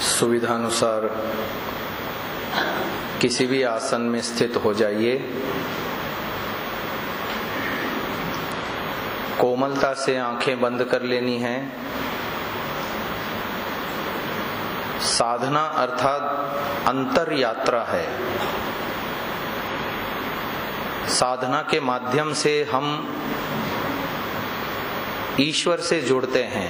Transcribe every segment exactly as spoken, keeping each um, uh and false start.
सुविधानुसार किसी भी आसन में स्थित हो जाइए। कोमलता से आंखें बंद कर लेनी है। साधना अर्थात अंतर यात्रा है। साधना के माध्यम से हम ईश्वर से जुड़ते हैं।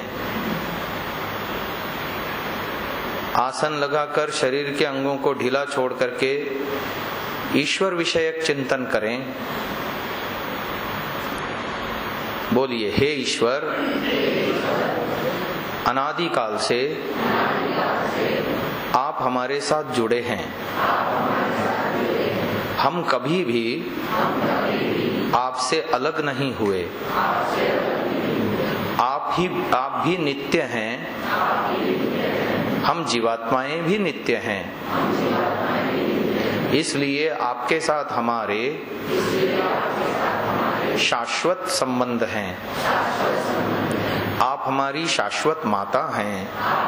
आसन लगाकर शरीर के अंगों को ढीला छोड़ करके ईश्वर विषयक चिंतन करें। बोलिए, हे ईश्वर, अनादिकाल से आप हमारे साथ जुड़े हैं। हम कभी भी आपसे अलग नहीं हुए। आप ही आप भी नित्य हैं। हम जीवात्माएं भी नित्य हैं। इसलिए आपके साथ हमारे शाश्वत संबंध हैं। आप हमारी शाश्वत माता हैं,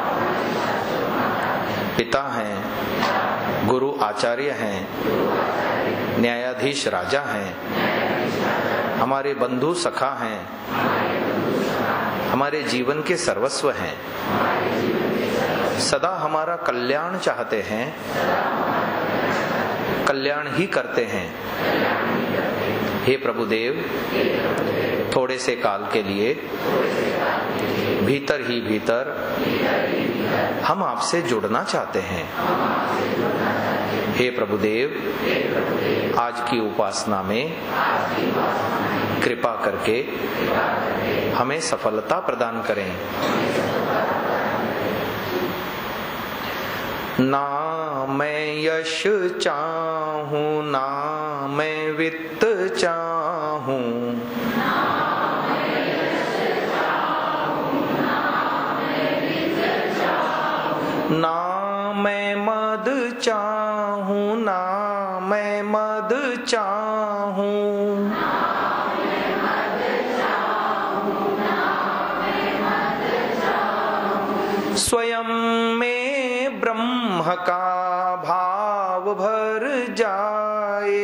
पिता हैं, गुरु आचार्य हैं, न्यायाधीश राजा हैं, हमारे बंधु सखा हैं, हमारे जीवन के सर्वस्व हैं। सदा हमारा कल्याण चाहते हैं, कल्याण ही करते हैं। हे प्रभुदेव, थोड़े से काल के लिए भीतर ही भीतर हम आपसे जुड़ना चाहते हैं। हे प्रभुदेव, आज की उपासना में कृपा करके हमें सफलता प्रदान करें। ना मैं यश चाहूं, ना मैं वित्त चाहूं, ना मैं मद चाहूं, ना मैं मद चाहूं, स्वयं में ब्रह्म का भाव भर जाए।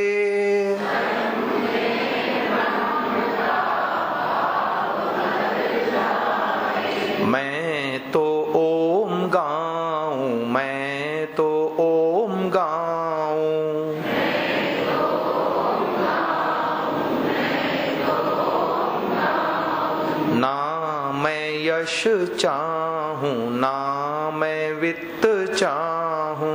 मैं तो ओम गाऊं, मैं तो ओम गाऊं, ना मैं यश चाहूं, ना मैं वित्त चाहूं,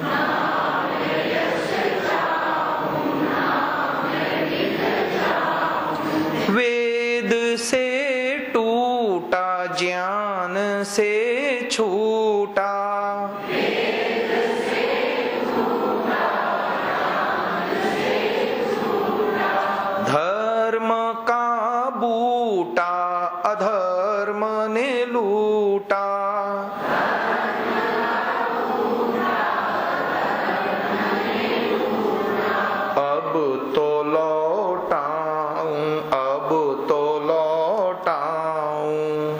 वेद से टूटा, ज्ञान से छूटा, धर्म का बूटा अधर्म ने लूटा, अब तो लौटाऊं, अब तो लौटाऊं,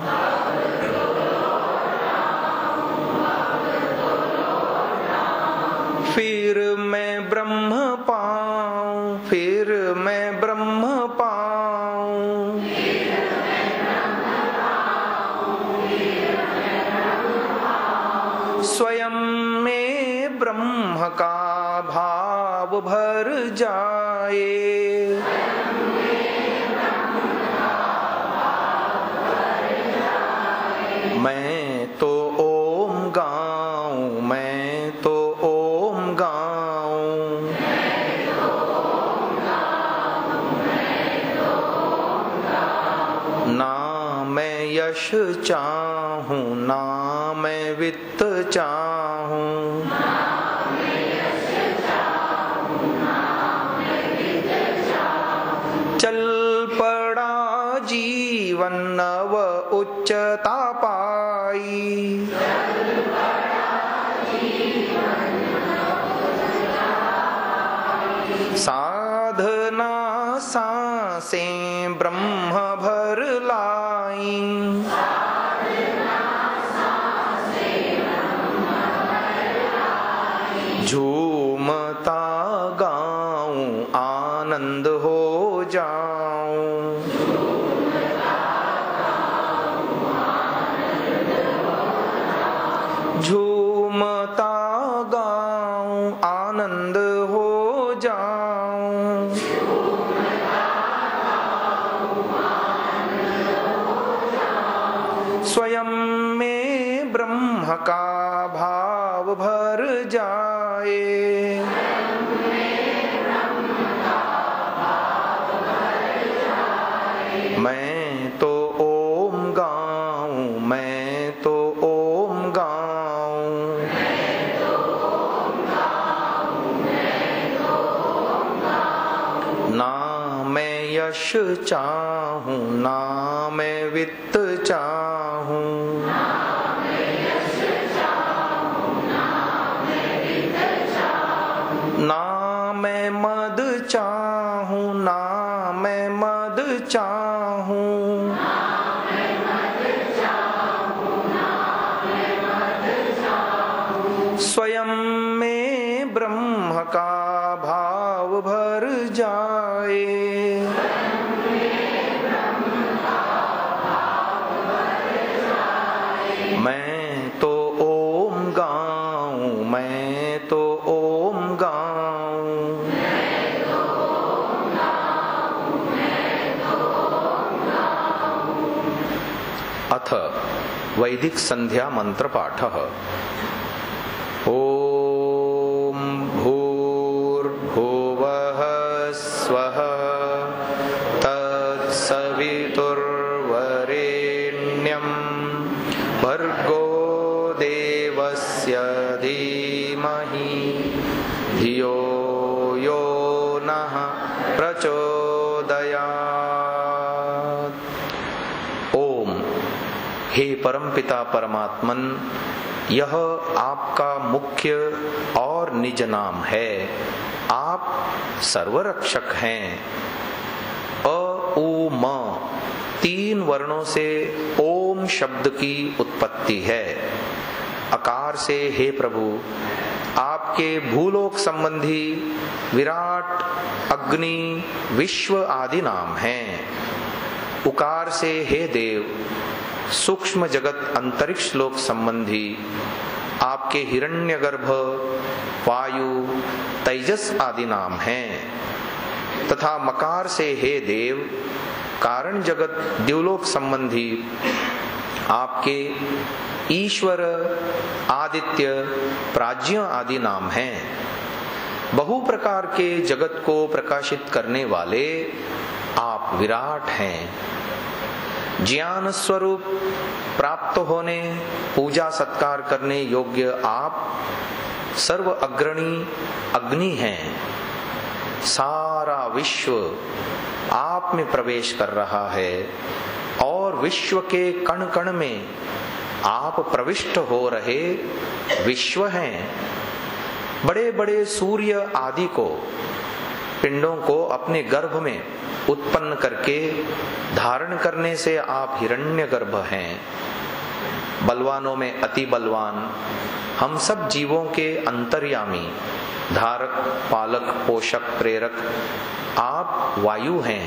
फिर मैं ब्रह्म पाऊं, फिर मैं ब्रह्म पाऊं, स्वयं में ब्रह्म का भाव भर जाए। मैं तो ओम गाऊं, मैं तो ओम गाऊं, ना मैं यश चाहूं, ना मैं वित्त चाहूं, चल पड़ा जीवन नव उच्चता पाई, साधना सांसें ब्रह्म भर लाई, आनंद हो जाऊं। झूमता गाऊं आनंद हो जाऊं। स्वयं में ब्रह्म का भाव भर जाए। मैं तो ओम गाऊं, मैं तो ओम गाऊं। ना मैं यश चाहूं, ना मैं वित्त चाहूं। ना मैं मद चाहूं, ना मैं मद चाहूं। स्वयं में ब्रह्म का भाव भर जाए। मैं तो ओम गाऊं, मैं तो ओम गाऊं। अथ वैदिक संध्या मंत्र पाठ। ओम भूर्भुवः स्वः तत्सवितुर्वरेण्यं भर्गो देवस्य धीमहि धियो यो नः प्रचोदयात्। ओम, हे परमपिता परमात्मन, यह आपका मुख्य और निज नाम है। आप सर्वरक्षक हैं। अ उ म तीन वर्णों से ओम शब्द की उत्पत्ति है। अकार से हे प्रभु आपके भूलोक संबंधी विराट, अग्नि, विश्व आदि नाम हैं। उकार से हे देव सूक्ष्म जगत अंतरिक्ष लोक संबंधी आपके हिरण्यगर्भ, वायु, तेजस आदि नाम हैं। तथा मकार से हे देव कारण जगत द्युलोक संबंधी आपके ईश्वर, आदित्य, प्राज्ञ आदि नाम हैं। बहु प्रकार के जगत को प्रकाशित करने वाले आप विराट हैं। ज्ञान स्वरूप प्राप्त होने, पूजा सत्कार करने योग्य आप सर्व अग्रणी अग्नि हैं। सारा विश्व आप में प्रवेश कर रहा है और विश्व के कण कण में आप प्रविष्ट हो रहे विश्व हैं। बड़े बड़े सूर्य आदि को, पिंडों को अपने गर्भ में उत्पन्न करके धारण करने से आप हिरण्यगर्भ हैं। बलवानों में अति बलवान, हम सब जीवों के अंतर्यामी, धारक, पालक, पोषक, प्रेरक आप वायु हैं।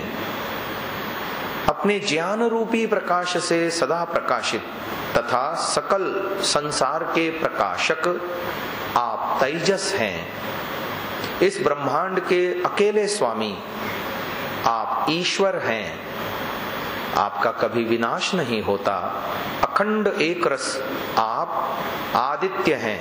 अपने ज्ञान रूपी प्रकाश से सदा प्रकाशित तथा सकल संसार के प्रकाशक आप तेजस हैं। इस ब्रह्मांड के अकेले स्वामी आप ईश्वर हैं। आपका कभी विनाश नहीं होता। अखंड एक रस आप आदित्य हैं।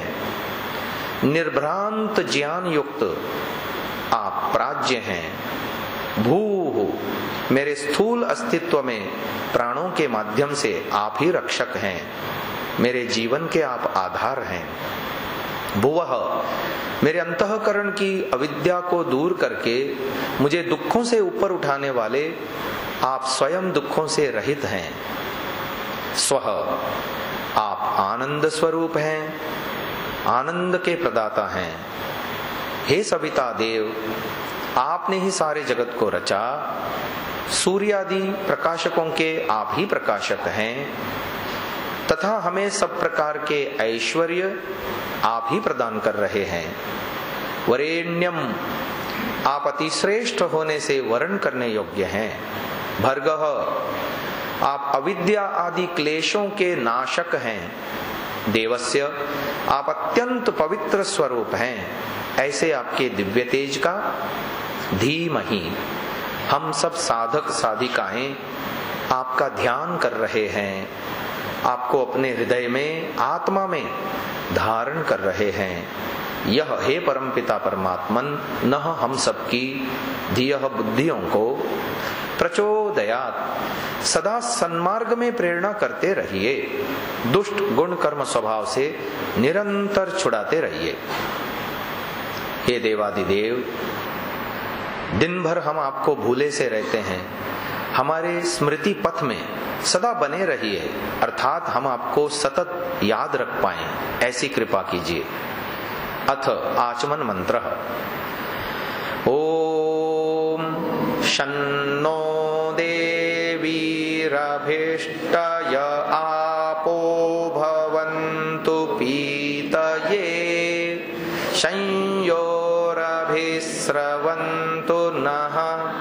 निर्भ्रांत ज्ञान युक्त आप प्राज्ञ हैं। भू मेरे स्थूल अस्तित्व में प्राणों के माध्यम से आप ही रक्षक हैं। मेरे जीवन के आप आधार हैं। भुवः मेरे अंतःकरण की अविद्या को दूर करके मुझे दुखों से ऊपर उठाने वाले आप स्वयं दुखों से रहित हैं। स्वः आप आनंद स्वरूप हैं, आनंद के प्रदाता हैं। हे सविता देव, आपने ही सारे जगत को रचा। सूर्यादि प्रकाशकों के आप ही प्रकाशक हैं तथा हमें सब प्रकार के ऐश्वर्य आप ही प्रदान कर रहे हैं। वरेण्यम आप अतिश्रेष्ठ होने से वर्ण करने योग्य हैं। भर्गः, आप अविद्या आदि क्लेशों के नाशक हैं। देवस्य, आप अत्यंत पवित्र स्वरूप हैं। ऐसे आपके दिव्य तेज का धीमहि, हम सब साधक साधिकाएं आपका ध्यान कर रहे हैं, आपको अपने हृदय में आत्मा में धारण कर रहे हैं। यह हे परमपिता परमात्मन न हम सबकी धियः बुद्धियों को प्रचोदयात्, सदा सन्मार्ग में प्रेरणा करते रहिए। दुष्ट गुण कर्म स्वभाव से निरंतर छुड़ाते रहिए। हे देवादिदेव, दिन भर हम आपको भूले से रहते हैं, हमारे स्मृति पथ में सदा बने रहिए, अर्थात हम आपको सतत याद रख पाएं, ऐसी कृपा कीजिए। अथ आचमन मंत्र। ओम शन्नो देवीरभिष्टय आपो भवन्तु पीतये, संयोरभिस्रवन्तु नः।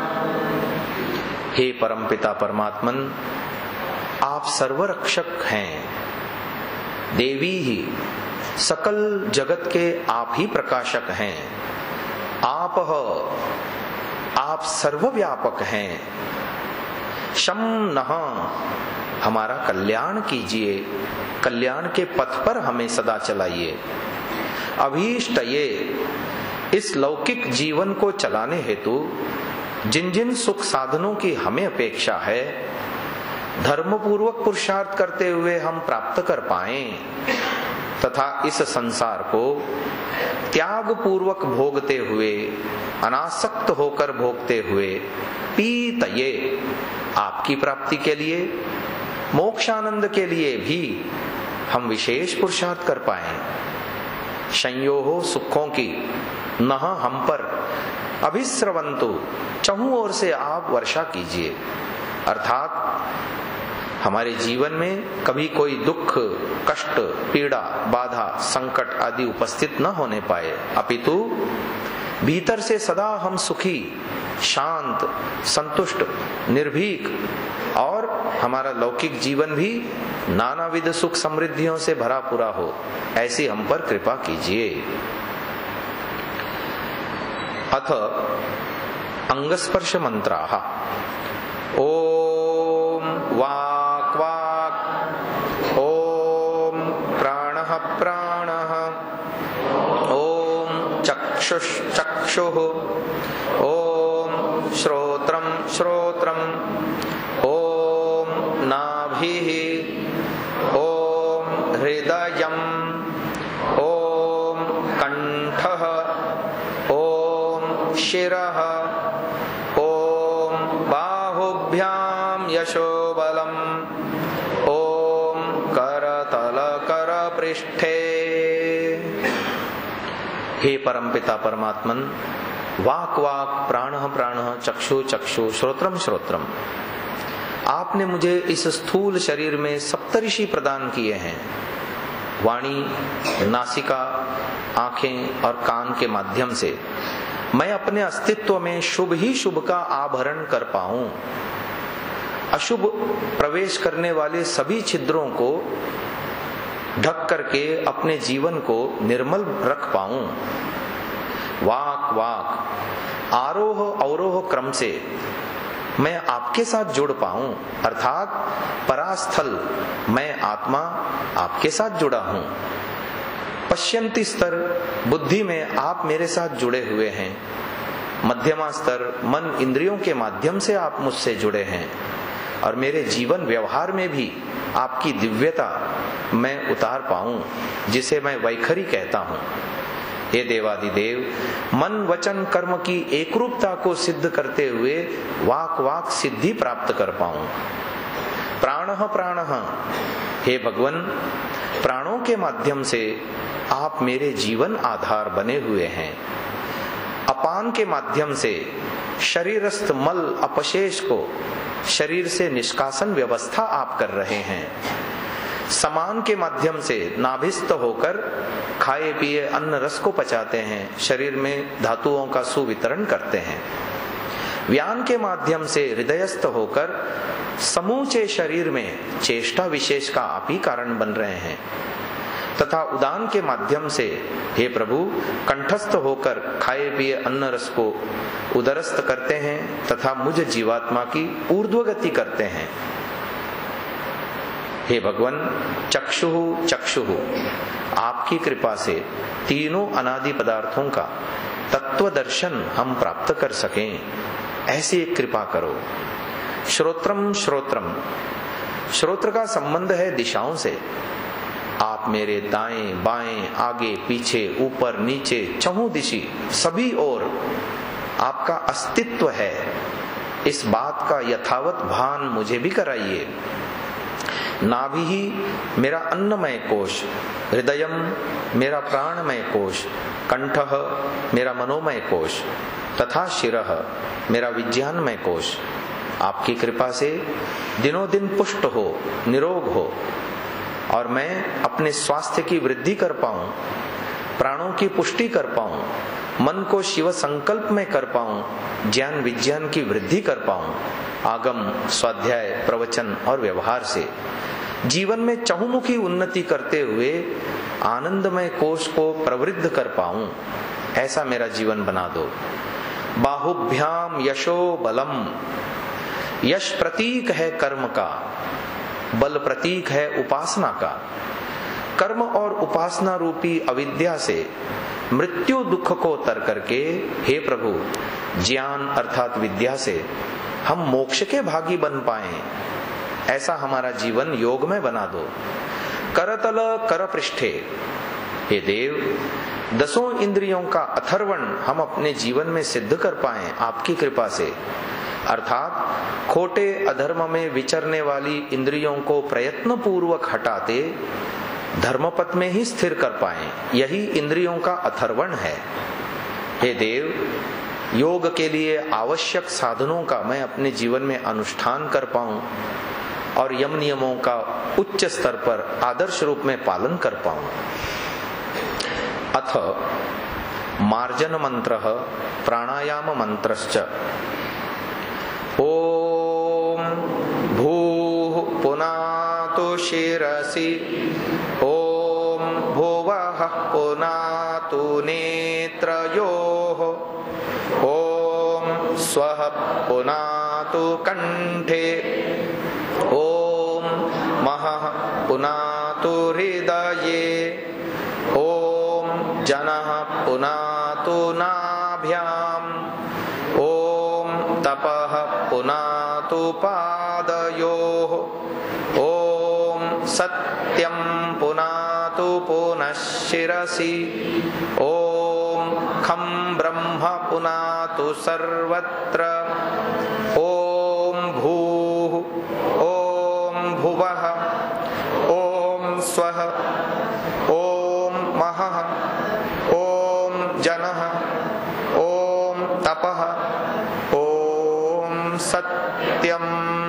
हे परमपिता परमात्मन, आप सर्वरक्षक हैं। देवी ही सकल जगत के आप ही प्रकाशक हैं। आप आप सर्वव्यापक हैं। शम नः, हमारा कल्याण कीजिए, कल्याण के पथ पर हमें सदा चलाइए। अभीष्टये, इस लौकिक जीवन को चलाने हेतु जिन जिन सुख साधनों की हमें अपेक्षा है, धर्म पूर्वक पुरुषार्थ करते हुए हम प्राप्त कर पाएं, तथा इस संसार को त्याग पूर्वक भोगते हुए, अनासक्त होकर भोगते हुए, पीतये, आपकी प्राप्ति के लिए, मोक्षानंद के लिए भी हम विशेष पुरुषार्थ कर पाएं। संयोहो, सुखों की, नह, हम पर, अभिस्रवंतु, चहुं ओर से आप वर्षा कीजिए। अर्थात हमारे जीवन में कभी कोई दुख, कष्ट, पीड़ा, बाधा, संकट आदि उपस्थित न होने पाए, अपितु भीतर से सदा हम सुखी, शांत, संतुष्ट, निर्भीक और हमारा लौकिक जीवन भी नानाविध सुख समृद्धियों से भरा पूरा हो, ऐसी हम पर कृपा कीजिए। अथ अंगस्पर्श मंत्राः। ओम वाक् वाक्, ओम प्राणः प्राणः, ओम चक्षुः चक्षुः, ओम श्रोत्रं श्रोत्रं, ओम नाभिः, ओम हृदयं, ओम कंठः, ओम शिरः, ओम बाहुभ्यां यशोबलम्, ओम करतल करपृष्ठे। हे परमपिता परमात्मन, वाक् वाक्, प्राणः प्राणः, चक्षु चक्षु, श्रोत्रम श्रोत्रम, आपने मुझे इस स्थूल शरीर में सप्तऋषि प्रदान किए हैं। वाणी, नासिका, आंखें और कान के माध्यम से मैं अपने अस्तित्व में शुभ ही शुभ का आभरण कर पाऊं, अशुभ प्रवेश करने वाले सभी छिद्रों को ढक करके अपने जीवन को निर्मल रख पाऊं। वाक वाक, आरोह अवरोह क्रम से मैं आपके साथ जुड़ पाऊं, अर्थात परास्थल मैं आत्मा आपके साथ जुड़ा हूं। पश्यंती स्तर बुद्धि में आप मेरे साथ जुड़े हुए हैं। मध्यमा स्तर मन इंद्रियों के माध्यम से आप मुझसे जुड़े हैं, और मेरे जीवन व्यवहार में भी आपकी दिव्यता मैं उतार पाऊं, जिसे मैं वैखरी कहता हूं। हे देवादिदेव, मन वचन कर्म की एकरूपता को सिद्ध करते हुए वाक वाक सिद्धि प्राप्त कर पाऊं। प्राणः प्राणः, हे भगवन, प्राणों के माध्यम से आप मेरे जीवन आधार बने हुए हैं। अपान के माध्यम से शरीरस्थ मल अपशेष को शरीर से निष्कासन व्यवस्था आप कर रहे हैं। समान के माध्यम से नाभिस्थ होकर खाए पिए अन्न रस को पचाते हैं, शरीर में धातुओं का सुवितरण करते हैं। व्यान के माध्यम से हृदयस्थ होकर समूचे शरीर में चेष्टा विशेष का आप ही कारण बन रहे हैं, तथा उदान के माध्यम से हे प्रभु कंठस्थ होकर खाए पिए अन्न रस को उदरस्थ करते हैं तथा मुझ जीवात्मा की ऊर्ध्वगति करते हैं। हे भगवान चक्षुः चक्षुः, आपकी कृपा से तीनों अनादि पदार्थों का तत्व दर्शन हम प्राप्त कर सकें, ऐसी एक कृपा करो। श्रोत्रम श्रोत्रम, श्रोत्र का संबंध है दिशाओं से। आप मेरे दाएं बाएं आगे पीछे ऊपर नीचे चहुं दिशि सभी ओर आपका अस्तित्व है, इस बात का यथावत भान मुझे भी कराइए। नाभि ही मेरा अन्नमय कोश, हृदयम मेरा प्राणमय कोश, कंठः मेरा मनोमय कोश तथा शिरः मेरा विज्ञानमय कोश आपकी कृपा से दिनों दिन पुष्ट हो, निरोग हो और मैं अपने स्वास्थ्य की वृद्धि कर पाऊं, प्राणों की पुष्टि कर पाऊं, मन को शिव संकल्प में कर पाऊं, ज्ञान विज्ञान की वृद्धि कर पाऊं, आगम स्वाध्याय प्रवचन और व्यवहार से जीवन में चहुमुखी उन्नति करते हुए आनंदमय कोश को प्रवृद्ध कर पाऊं, ऐसा मेरा जीवन बना दो। बाहुभ्याम यशो बलम, यश प्रतीक है कर्म का, बल प्रतीक है उपासना का। कर्म और उपासना रूपी अविद्या से मृत्यु दुख को तर करके हे प्रभु ज्ञान अर्थात विद्या से हम मोक्ष के भागी बन पाएं, ऐसा हमारा जीवन योग में बना दो। करतल कर पृष्ठे, हे देव दसों इंद्रियों का अथर्वण हम अपने जीवन में सिद्ध कर पाएं आपकी कृपा से, अर्थात खोटे अधर्म में विचरने वाली इंद्रियों को प्रयत्न पूर्वक हटाते धर्मपथ में ही स्थिर कर पाएं, यही इंद्रियों का अथर्वण है। हे देव योग के लिए आवश्यक साधनों का मैं अपने जीवन में अनुष्ठान कर पाऊं और यम नियमों का उच्च स्तर पर आदर्श रूप में पालन कर पाऊं। अथ मार्जन मंत्र प्राणायाम मंत्रश्च। ओम भूः पुनातु शिरसि, ओम भुवः पुनातु नेत्रयोः, ओम स्वः पुनातु कंठे, ओम महः पुनातु हृदये, ओम जनः पुनातु नाभ्याम्, ओम तपः पुनातु पादयोः, ओम सत्यं पुनातु पुनः शिरसि, ओम खं ब्रह्म पुनातु सर्वत्र, ओम भूः, ओम भुवः, ओम स्वः, ओम महः, ओम जनः, ओम तपः, ओम सत्यम।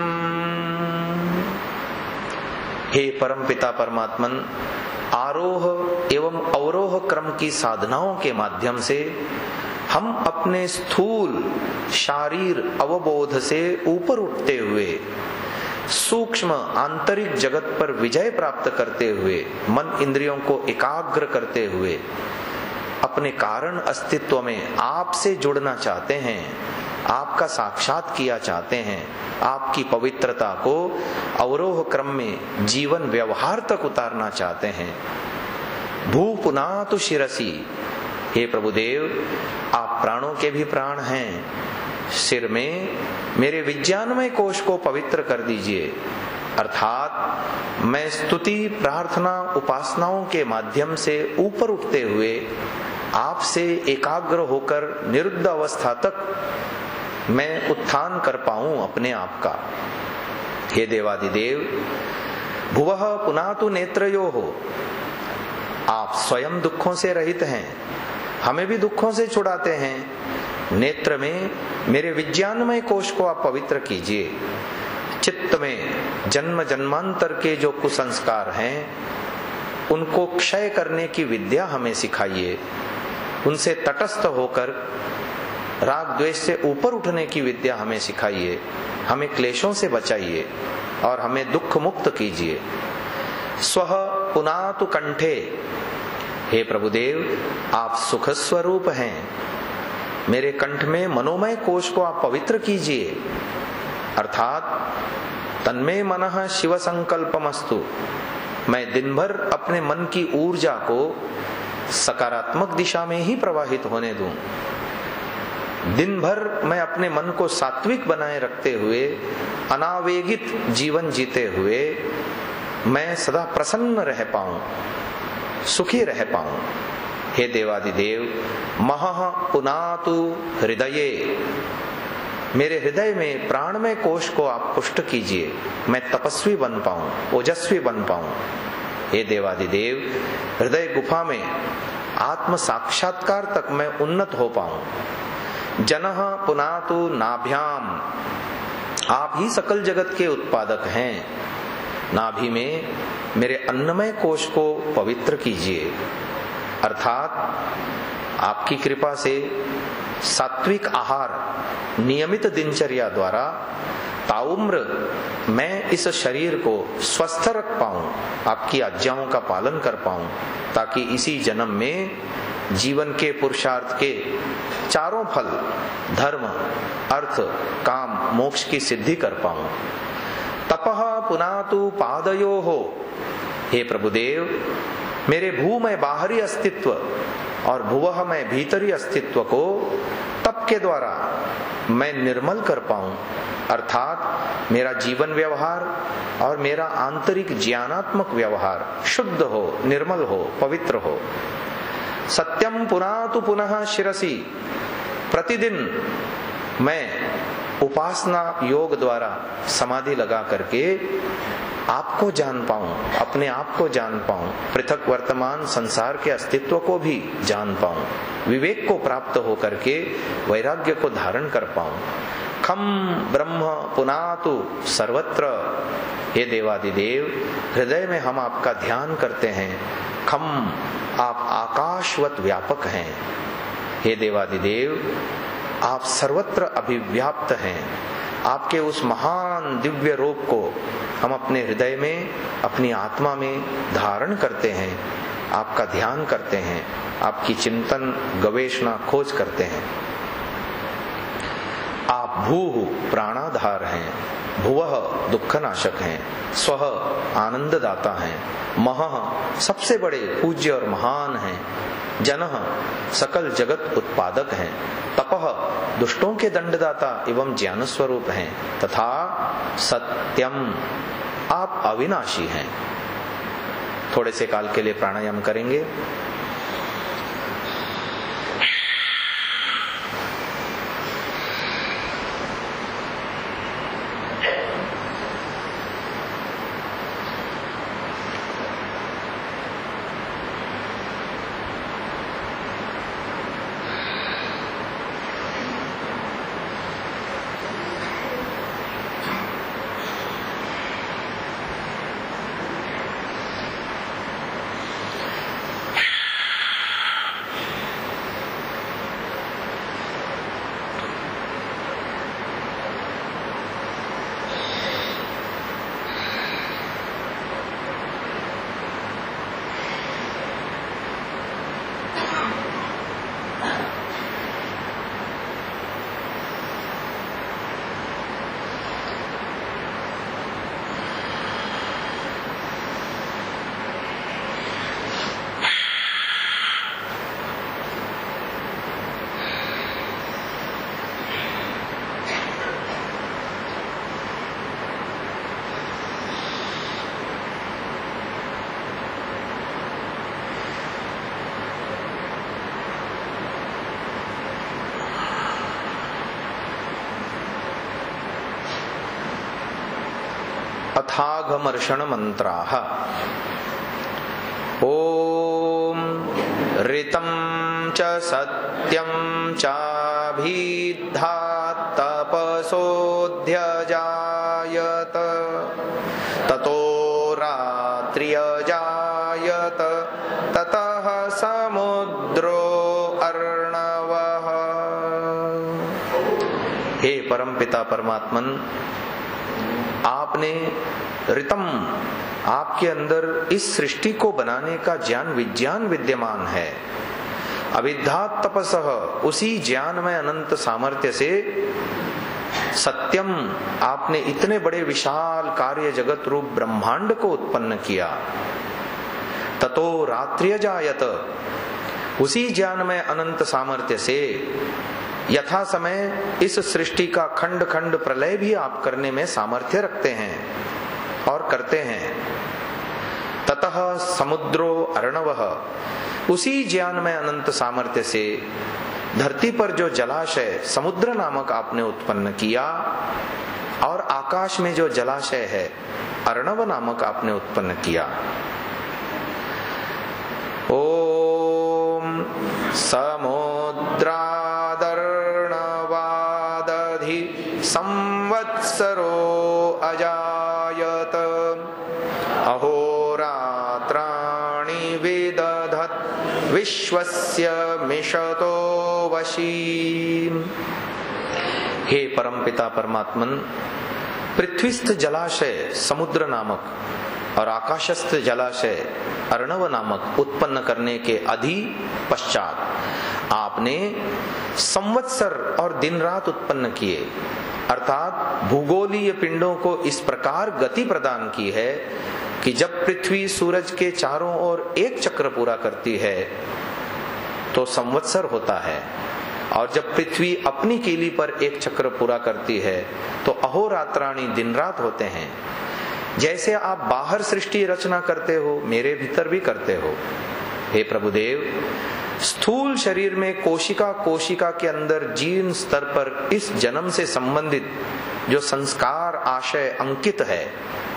हे परमपिता परमात्मन, आरोह एवं अवरोह क्रम की साधनाओं के माध्यम से हम अपने स्थूल शारीर अवबोध से ऊपर उठते हुए सूक्ष्म आंतरिक जगत पर विजय प्राप्त करते हुए मन इंद्रियों को एकाग्र करते हुए अपने कारण अस्तित्व में आपसे जुड़ना चाहते हैं, आपका साक्षात किया चाहते हैं, आपकी पवित्रता को अवरोह क्रम में जीवन व्यवहार तक उतारना चाहते हैं। भू पुनातु शिरसी, हे प्रभुदेव आप प्राणों के भी प्राण हैं, सिर में मेरे विज्ञानमय कोश को पवित्र कर दीजिए, अर्थात मैं स्तुति प्रार्थना उपासनाओं के माध्यम से ऊपर उठते हुए आपसे एकाग्र होकर निरुद्ध अवस्था तक मैं उत्थान कर पाऊं अपने आप का। हे देवादिदेव भुवः पुनातु नेत्रयो हो, आप स्वयं दुखों से रहित हैं, हमें भी दुखों से छुड़ाते हैं। नेत्र में मेरे विज्ञानमय कोश को आप पवित्र कीजिए। चित्त में जन्म जन्मांतर के जो कुसंस्कार हैं उनको क्षय करने की विद्या हमें सिखाइए। उनसे तटस्थ होकर राग द्वेष से ऊपर उठने की विद्या हमें सिखाइए। हमें क्लेशों से बचाइए और हमें दुख मुक्त कीजिए। स्वः पुनातु कंठे, हे प्रभुदेव आप सुख स्वरूप हैं, मेरे कंठ में मनोमय कोश को आप पवित्र कीजिए। अर्थात तन्मे मनः शिव संकल्पमस्तु, मैं दिन भर अपने मन की ऊर्जा को सकारात्मक दिशा में ही प्रवाहित होने दूं। दिन भर मैं अपने मन को सात्विक बनाए रखते हुए अनावेगित जीवन जीते हुए मैं सदा प्रसन्न रह पाऊं, सुखी रह पाऊं। हे देवादिदेव, महः पुनातु हृदये, मेरे हृदय में प्राणमय कोश को आप पुष्ट कीजिए, मैं तपस्वी बन पाऊं, ओजस्वी बन पाऊं। हे देवादिदेव, हृदय गुफा में आत्म साक्षात्कार तक मैं उन्नत हो पाऊं। जनः पुनातु नाभ्याम, आप ही सकल जगत के उत्पादक हैं। नाभि में मेरे अन्नमय कोश को पवित्र कीजिए। अर्थात आपकी कृपा से सात्विक आहार नियमित दिनचर्या द्वारा ताउम्र मैं इस शरीर को स्वस्थ रख पाऊं, आपकी आज्ञाओं का पालन कर पाऊं, ताकि इसी जन्म में जीवन के पुरुषार्थ के चारों फल धर्म, अर्थ, काम, मोक्ष की सिद्धि कर पाऊं। तपः पुनातु पादयोः, हे प्रभुदेव, मेरे भू में बाहरी अस्तित्व और भुवः में भीतरी अस्तित्व को तप के द्वारा मैं निर्मल कर पाऊं। अर्थात मेरा जीवन व्यवहार और मेरा आंतरिक ज्ञानात्मक व्यवहार शुद्ध हो, निर्मल हो, पवित्र हो। सत्यम पुनातु पुनः शिरसि, प्रतिदिन मैं उपासना योग द्वारा समाधि लगा करके आपको जान पाऊं, अपने आप को जान पाऊं, पृथक वर्तमान संसार के अस्तित्व को भी जान पाऊं, विवेक को प्राप्त होकर के वैराग्य को धारण कर पाऊं। खम ब्रह्म पुनातु सर्वत्र, हे देवादिदेव, हृदय में हम आपका ध्यान करते हैं। खम, आप आकाशवत व्यापक हैं। हे देवादिदेव, आप सर्वत्र अभिव्याप्त हैं। आपके उस महान दिव्य रूप को हम अपने हृदय में, अपनी आत्मा में धारण करते हैं, आपका ध्यान करते हैं, आपकी चिंतन, गवेषणा, खोज करते हैं। आप भूः प्राणाधार हैं, भुवः दुखनाशक हैं, स्वः आनंददाता हैं, महः सबसे बड़े पूज्य और महान हैं, जनः सकल जगत उत्पादक हैं, तपः दुष्टों के दंडदाता एवं ज्ञान स्वरूप हैं, तथा सत्यम आप अविनाशी हैं। थोड़े से काल के लिए प्राणायाम करेंगे। अथागमर्षण मंत्राः। ओम ऋतं च सत्यं चाभिद्धा तपसोऽध्यजायत ततः समुद्रो अर्णवः। हे परमपिता परमात्मन, आपने ऋतम, आपके अंदर इस सृष्टि को बनाने का ज्ञान विज्ञान विद्यमान है। अविद्यात् तपसः, उसी ज्ञान में अनंत सामर्थ्य से सत्यम, आपने इतने बड़े विशाल कार्य जगत रूप ब्रह्मांड को उत्पन्न किया। ततो रात्र्यजायत, उसी ज्ञान में अनंत सामर्थ्य से यथा समय इस सृष्टि का खंड खंड प्रलय भी आप करने में सामर्थ्य रखते हैं और करते हैं। ततः समुद्रो अर्णवः, उसी ज्ञान में अनंत सामर्थ्य से धरती पर जो जलाशय समुद्र नामक आपने उत्पन्न किया और आकाश में जो जलाशय है अर्णव नामक आपने उत्पन्न किया। ओम समुद्रादर्णवादधि संवत्सरो अजायत अहोरात्राणि विदधत् विश्वस्य मिषतो वशी। हे परमपिता परमात्मन, पृथ्वीस्थ जलाशय समुद्र नामक और आकाशस्थ जलाशय अर्णव नामक उत्पन्न करने के अधि पश्चात आपने संवत्सर और दिन रात उत्पन्न किए, अर्थात भूगोलीय पिंडों को इस प्रकार गति प्रदान की है कि जब पृथ्वी सूरज के चारों ओर एक चक्र पूरा करती है तो संवत्सर होता है, और जब पृथ्वी अपनी कीली पर एक चक्र पूरा करती है तो अहोरात्राणी दिन रात होते हैं। जैसे आप बाहर सृष्टि रचना करते हो, मेरे भीतर भी करते हो। हे प्रभुदेव, स्थूल शरीर में कोशिका कोशिका के अंदर जीर्ण स्तर पर इस जन्म से संबंधित जो संस्कार आशय अंकित है,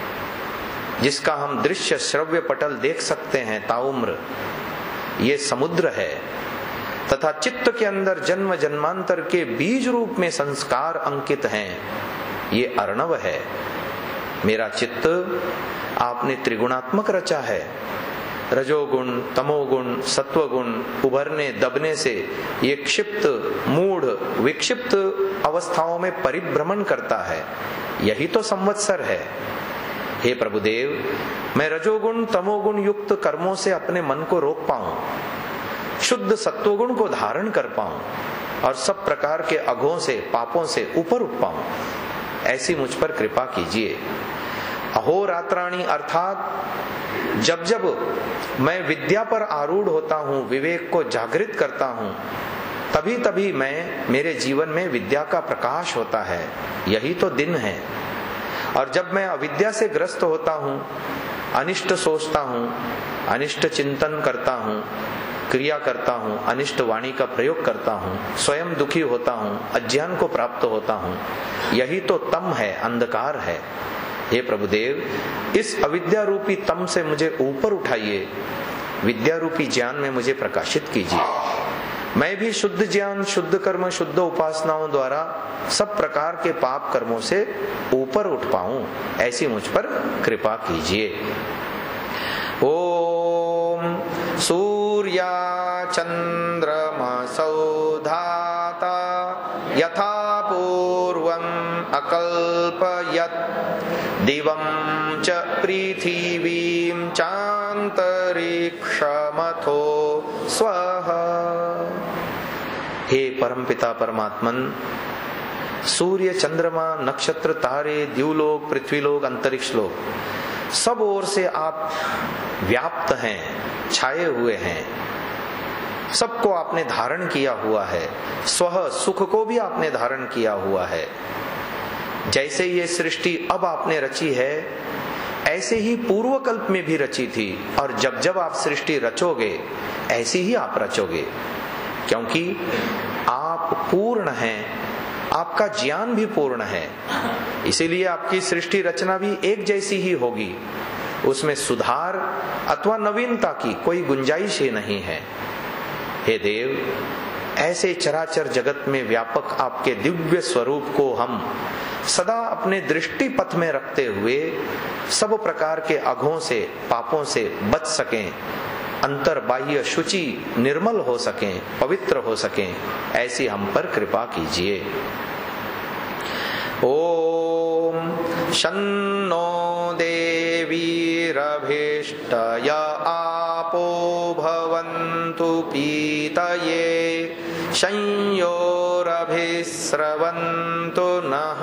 जिसका हम दृश्य श्रव्य पटल देख सकते हैं ताउम्र, ये समुद्र है। तथा चित्त के अंदर जन्म जन्मांतर के बीज रूप में संस्कार अंकित हैं, ये अर्णव है। मेरा चित्त आपने त्रिगुणात्मक रचा है। रजोगुण, तमोगुण, सत्वगुण उभरने दबने से ये क्षिप्त, मूढ़, विक्षिप्त अवस्थाओं में परिभ्रमण करता है, यही तो संवत्सर है। हे प्रभुदेव, मैं रजोगुण तमोगुण युक्त कर्मों से अपने मन को रोक पाऊं, शुद्ध सत्वगुण को धारण कर पाऊं और सब प्रकार के अघों से पापों से ऊपर उठ पाऊं, ऐसी मुझ पर कृपा कीजिए। अहोरात्राणी अर्थात जब जब मैं विद्या पर आरूढ़ होता हूं, विवेक को जागृत करता हूं, तभी तभी मैं मेरे जीवन में विद्या का प्रकाश होता है, यही तो दिन है। और जब मैं अविद्या से ग्रस्त होता हूं, अनिष्ट सोचता हूं, अनिष्ट चिंतन करता हूं, क्रिया करता हूं, अनिष्ट वाणी का प्रयोग करता हूं, स्वयं दुखी होता हूं, अज्ञान को प्राप्त होता हूं, यही तो तम है, अंधकार है। हे प्रभुदेव, इस अविद्या रूपी तम से मुझे ऊपर उठाइए, विद्या रूपी ज्ञान में मुझे प्रकाशित कीजिए। मैं भी शुद्ध ज्ञान, शुद्ध कर्म, शुद्ध उपासनाओं द्वारा सब प्रकार के पाप कर्मों से ऊपर उठ पाऊं, ऐसी मुझ पर कृपा कीजिए। ओम सूर्या चंद्रमसौ धाता यथा पूर्वम् अकल्पयत् दिवं च पृथिवीं चान्तरिक्षमथो स्वः। हे परमपिता परमात्मन, सूर्य, चंद्रमा, नक्षत्र, तारे, द्युलोक, पृथ्वीलोक, अंतरिक्ष लोक, सब ओर से आप व्याप्त हैं, छाए हुए हैं, सबको आपने धारण किया हुआ है। स्वह, सुख को भी आपने धारण किया हुआ है। जैसे ये सृष्टि अब आपने रची है, ऐसे ही पूर्व कल्प में भी रची थी, और जब जब आप सृष्टि रचोगे ऐसी ही आप रचोगे, क्योंकि आप पूर्ण हैं, आपका ज्ञान भी पूर्ण है, इसीलिए आपकी सृष्टि रचना भी एक जैसी ही होगी, उसमें सुधार अथवा नवीनता की कोई गुंजाइश ही नहीं है। हे देव, ऐसे चराचर जगत में व्यापक आपके दिव्य स्वरूप को हम सदा अपने दृष्टि पथ में रखते हुए सब प्रकार के अघों से, पापों से बच सकें, अंतर बाह्य शुचि निर्मल हो सकें, पवित्र हो सकें, ऐसी हम पर कृपा कीजिए। ओम शन्नो देवीरभीष्टय आपो भवन्तु पीतये संयोरभिस्रवन्तु नः।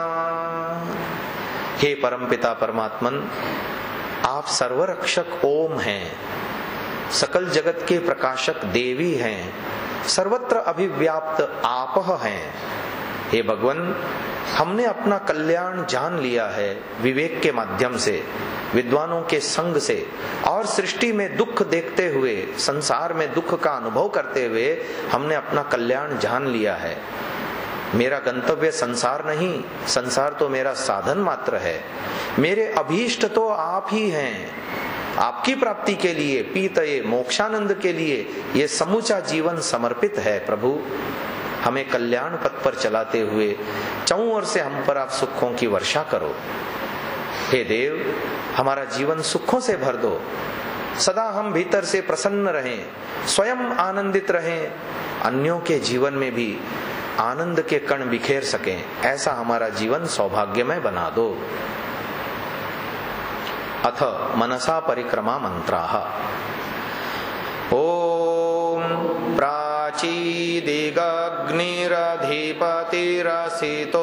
हे परमपिता परमात्मन, आप सर्वरक्षक ओम हैं, सकल जगत के प्रकाशक देवी हैं, सर्वत्र अभिव्याप्त आप हैं। हे भगवान, हमने अपना कल्याण जान लिया है विवेक के माध्यम से, विद्वानों के संग से, और सृष्टि में दुख देखते हुए, संसार में दुख का अनुभव करते हुए हमने अपना कल्याण जान लिया है। मेरा गंतव्य संसार नहीं, संसार तो मेरा साधन मात्र है। मेरे अभीष्ट तो आप ही हैं। आपकी प्राप्ति के लिए, पीतये मोक्षानंद के लिए ये समूचा जीवन समर्पित है। प्रभु, हमें कल्याण पथ पर चलाते हुए चौं ओर से हम पर आप सुखों की वर्षा करो। हे देव, हमारा जीवन सुखों से भर दो। सदा हम भीतर से प्रसन्न रहें, स्वयं आनंदित रहें, अन्यों के जीवन में भी आनंद के कण बिखेर सकें, ऐसा हमारा जीवन सौभाग्यमय बना दो। अथ मनसा परिक्रमा मंत्राः। ओम प्राचीदिगग्निरधिपतिरसितो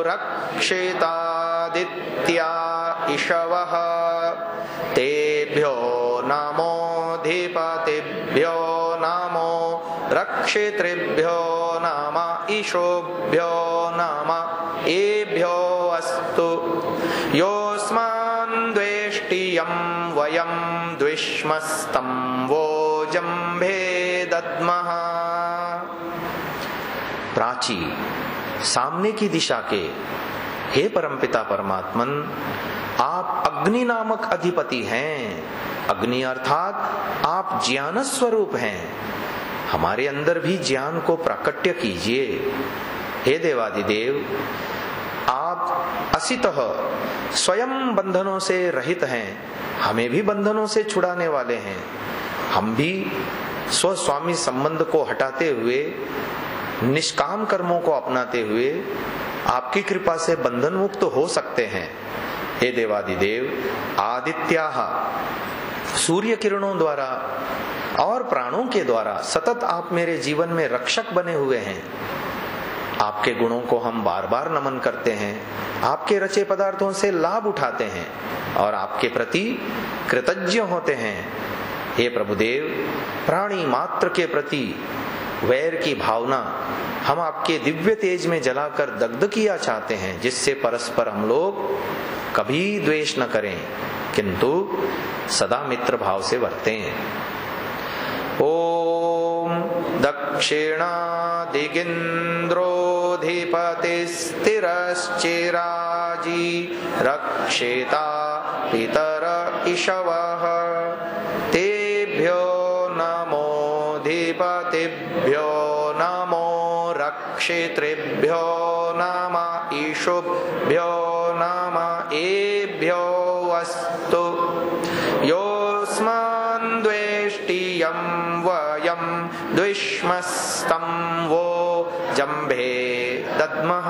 रक्षितादित्या इषवः तेभ्यो नमोऽधिपतिभ्यो नमो रक्षितृभ्यो नम ईशोभ्यो नम एभ्यो अस्तु। योऽस्मान् द्वेष्टियं वयं द्विष्मस्तं वो जम्भे दद्मः। प्राची, सामने की दिशा के हे परमपिता परमात्मन, आप अग्नि नामक अधिपति हैं। अग्नि अर्थात आप ज्ञान स्वरूप हैं। हमारे अंदर भी ज्ञान को प्राकट्य कीजिए। हे देवादिदेव, आप असितः स्वयं बंधनों से रहित हैं, हमें भी बंधनों से छुड़ाने वाले हैं। हम भी स्वस्वामी संबंध को हटाते हुए, निष्काम कर्मों को अपनाते हुए आपकी कृपा से बंधन मुक्त हो सकते हैं। हे देवादिदेव, आदित्याः सूर्य किरणों द्वारा और प्राणों के द्वारा सतत आप मेरे जीवन में रक्षक बने हुए हैं। आपके गुणों को हम बार बार नमन करते हैं, आपके रचे पदार्थों से लाभ उठाते हैं और आपके प्रति कृतज्ञ होते हैं। हे प्रभुदेव, प्राणी मात्र के प्रति वैर की भावना हम आपके दिव्य तेज में जलाकर दग्ध किया चाहते हैं, जिससे परस्पर हम लोग कभी द्वेष न करें, किंतु सदा मित्र भाव से वर्तें। ओम दक्षिणादिगिन्द्रोऽधिपतिस्थिरश्चिराजी रक्षिता पितर इषवः तेभ्यो नमोऽधिपतिभ्यो नमो रक्षितृभ्यो नम ईशुभ्यो नम एभ्यो अस्तु। योऽस्मान् द्वेष्टियं वयं द्विष्मस्तं वो जम्भे दद्मः।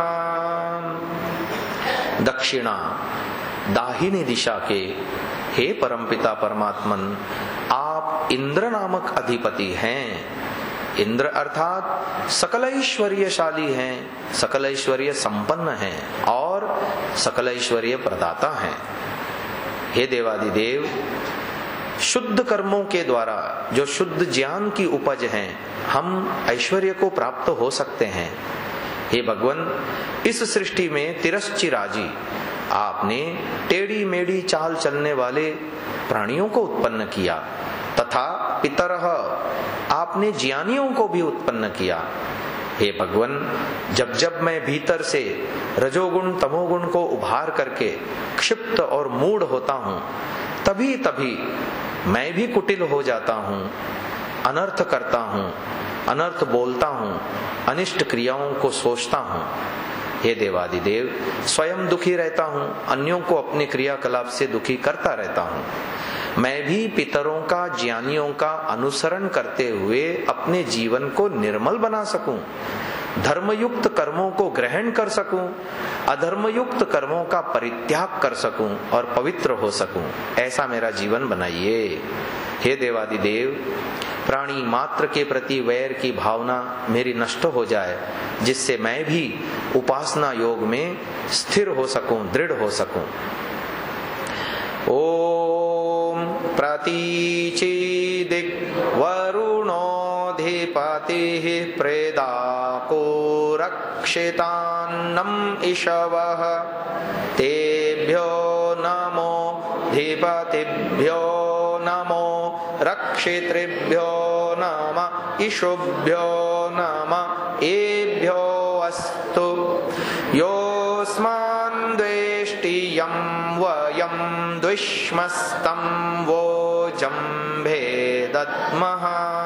दक्षिणा, दाहिनी दिशा के हे परमपिता परमात्मन, आप इंद्र नामक अधिपति हैं। इंद्र अर्थात सकल ऐश्वर्यशाली हैं, सकल ऐश्वर्य संपन्न हैं और सकल ऐश्वर्य प्रदाता हैं। हे देवादिदेव, शुद्ध कर्मों के द्वारा जो शुद्ध ज्ञान की उपज है, हम ऐश्वर्य को प्राप्त हो सकते हैं। हे भगवान, इस सृष्टि में तिरश्चिराजी आपने टेढ़ी मेढ़ी चाल चलने वाले प्राणियों को उत्पन्न किया तथा पितरः आपने ज्ञानियों को भी उत्पन्न किया। हे भगवान, जब जब मैं भीतर से रजोगुण तमोगुण को उभार करके क्षिप्त और मूढ़ होता हूँ, तभी तभी मैं भी कुटिल हो जाता हूँ, अनर्थ करता हूँ, अनर्थ बोलता हूँ, अनिष्ट क्रियाओं को सोचता हूँ। हे देवादिदेव, स्वयं दुखी रहता हूँ, अन्यों को अपने क्रियाकलाप से दुखी करता रहता हूँ। मैं भी पितरों का, ज्ञानियों का अनुसरण करते हुए अपने जीवन को निर्मल बना सकूं, धर्मयुक्त कर्मों को ग्रहण कर सकूं, अधर्मयुक्त कर्मों का परित्याग कर सकूं और पवित्र हो सकूं, ऐसा मेरा जीवन बनाइए। हे देवादिदेव, प्राणी मात्र के प्रति वैर की भावना मेरी नष्ट हो जाए, जिससे मैं भी उपासना योग में स्थिर हो सकूं, दृढ़ हो सकूं। ओम प्रतीचि दिग्वरुणोऽधिपतिः प्रेदाको रक्षितान्नम इषवः तेभ्यो नमो धिपतिभ्यो नमो रक्षितृभ्यो नमः इषुभ्यो नमः एभ्यो अस्तु। योऽस्मान् द्वेष्टियं वयं द्विष्मस्तं वोजम्भे दद्मः।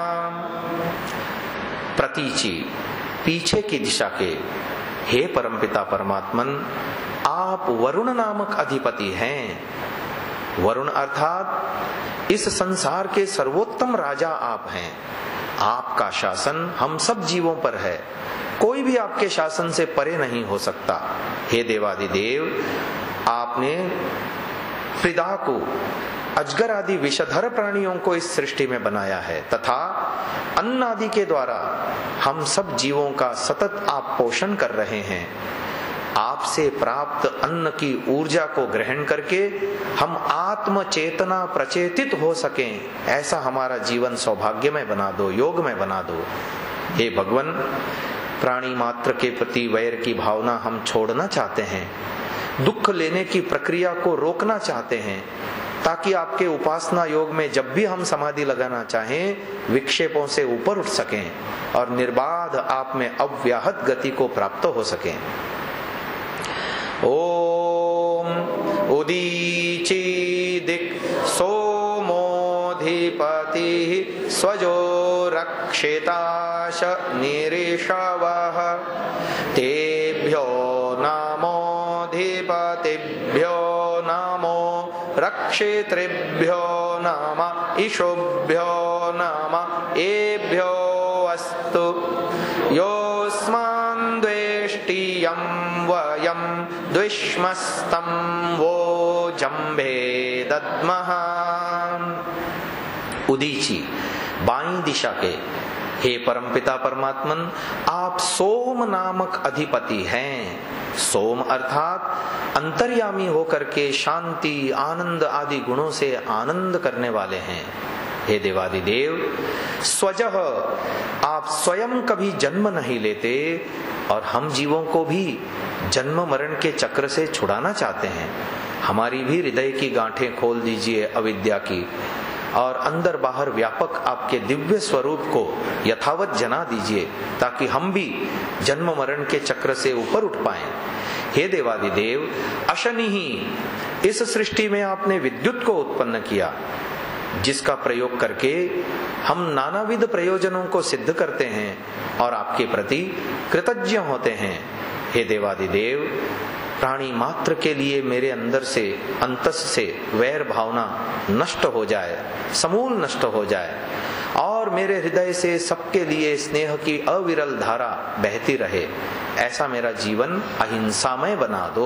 प्रतीचि, पीछे की दिशा के हे परमपिता परमात्मन, आप वरुण नामक अधिपति हैं। वरुण अर्थात इस संसार के सर्वोत्तम राजा आप हैं। आपका शासन हम सब जीवों पर है, कोई भी आपके शासन से परे नहीं हो सकता। हे देवादिदेव, आपने प्रीदा को, अजगर आदि विषधर प्राणियों को इस सृष्टि में बनाया है तथा अन्न आदि के द्वारा हम सब जीवों का सतत आप पोषण कर रहे हैं। आपसे प्राप्त अन्न की ऊर्जा को ग्रहण करके हम आत्म चेतना प्रचेतित हो सकें, ऐसा हमारा जीवन सौभाग्यमय बना दो, योग में बना दो। हे भगवान, प्राणी मात्र के प्रति वैर की भावना हम छोड़ना चाहते हैं, दुख लेने की प्रक्रिया को रोकना चाहते हैं, ताकि आपके उपासना योग में जब भी हम समाधि लगाना चाहें, विक्षेपों से ऊपर उठ सकें और निर्बाध आप में अव्याहत गति को प्राप्त हो सकें। ओम उदीची दिक् सोमोऽधिपतिः स्वजो रक्षिताश निरीशवः तेभ्यो नमोऽधिपतिभ्यो नमो रक्षितृभ्यो नमः इषुभ्यो नमः एभ्यो अस्तु। योऽस्मान् द्वेष्टियं वयं द्विष्मस्तं वोजम्भे दद्मः। उदीची, बाईं दिशा के हे परमपिता परमात्मन, आप सोम नामक अधिपति हैं। सोम अर्थात अंतर्यामी होकर के शांति, आनंद आदि गुणों से आनंद करने वाले हैं। हे देवादिदेव, स्वजः, आप स्वयं कभी जन्म नहीं लेते और हम जीवों को भी जन्म मरण के चक्र से छुड़ाना चाहते हैं। हमारी भी हृदय की गांठें खोल दीजिए अविद्या की, और अंदर बाहर व्यापक आपके दिव्य स्वरूप को यथावत जना दीजिए, ताकि हम भी जन्म मरण के चक्र से ऊपर उठ पाएं। हे देवादिदेव, अशनि ही, इस सृष्टि में आपने विद्युत को उत्पन्न किया, जिसका प्रयोग करके हम नानाविध प्रयोजनों को सिद्ध करते हैं और आपके प्रति कृतज्ञ होते हैं। हे देवादिदेव, प्राणी मात्र के लिए मेरे अंदर से, अंतस से वैर भावना नष्ट हो जाए, समूल नष्ट हो जाए, और मेरे हृदय से सबके लिए स्नेह की अविरल धारा बहती रहे, ऐसा मेरा जीवन अहिंसामय बना दो।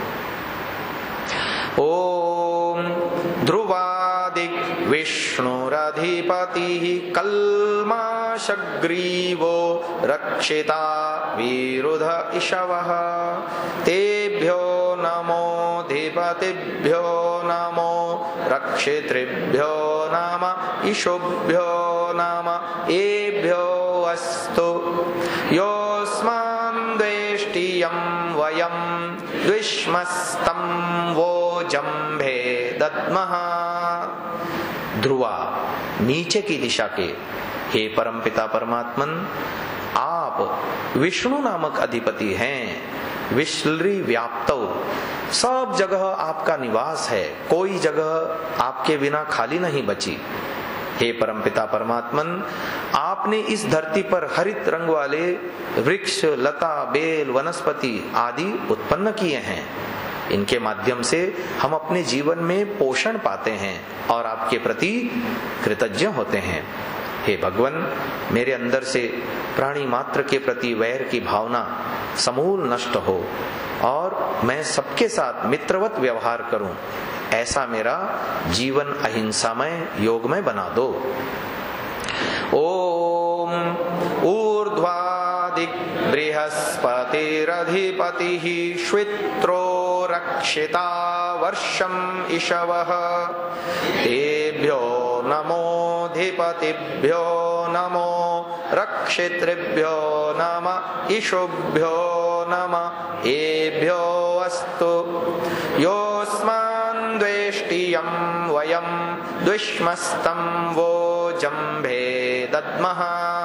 ओम ध्रुवादिक विष्णुरधिपतिः कल्माशग्रीवो रक्षिता विरुध इषवः तेभ्यो नमोऽधिपतिभ्यो नमो रक्षितृभ्यो नमः इषुभ्यो नमः एभ्यो अस्तु। योऽस्मान् द्वेष्टियं वयं द्विष्मस्तं वोजम्भे दद्मः। ध्रुवा, नीचे की दिशा के हे परमपिता परमात्मन, आप विष्णु नामक अधिपति हैं। विश्लरी व्याप्तौ, सब जगह आपका निवास है, कोई जगह आपके बिना खाली नहीं बची। हे परमपिता परमात्मन, आपने इस धरती पर हरित रंग वाले वृक्ष, लता, बेल, वनस्पति आदि उत्पन्न किए हैं। इनके माध्यम से हम अपने जीवन में पोषण पाते हैं और आपके प्रति कृतज्ञ होते हैं। हे भगवान, मेरे अंदर से प्राणी मात्र के प्रति वैर की भावना समूल नष्ट हो और मैं सबके साथ मित्रवत व्यवहार करूं, ऐसा मेरा जीवन अहिंसामय योगमय बना दो। ओम ऊर्ध्वादिक बृहस्पतिरधिपतिः श्वित्रो रक्षिता वर्षम इषवः तेभ्यो नमोधिपतिभ्यो नमो रक्षितृभ्यो नम इषुभ्यो नम एभ्यो अस्तु योऽस्मान् द्वेष्टियं वयं द्विष्मस्तं वो जम्भे दद्मः।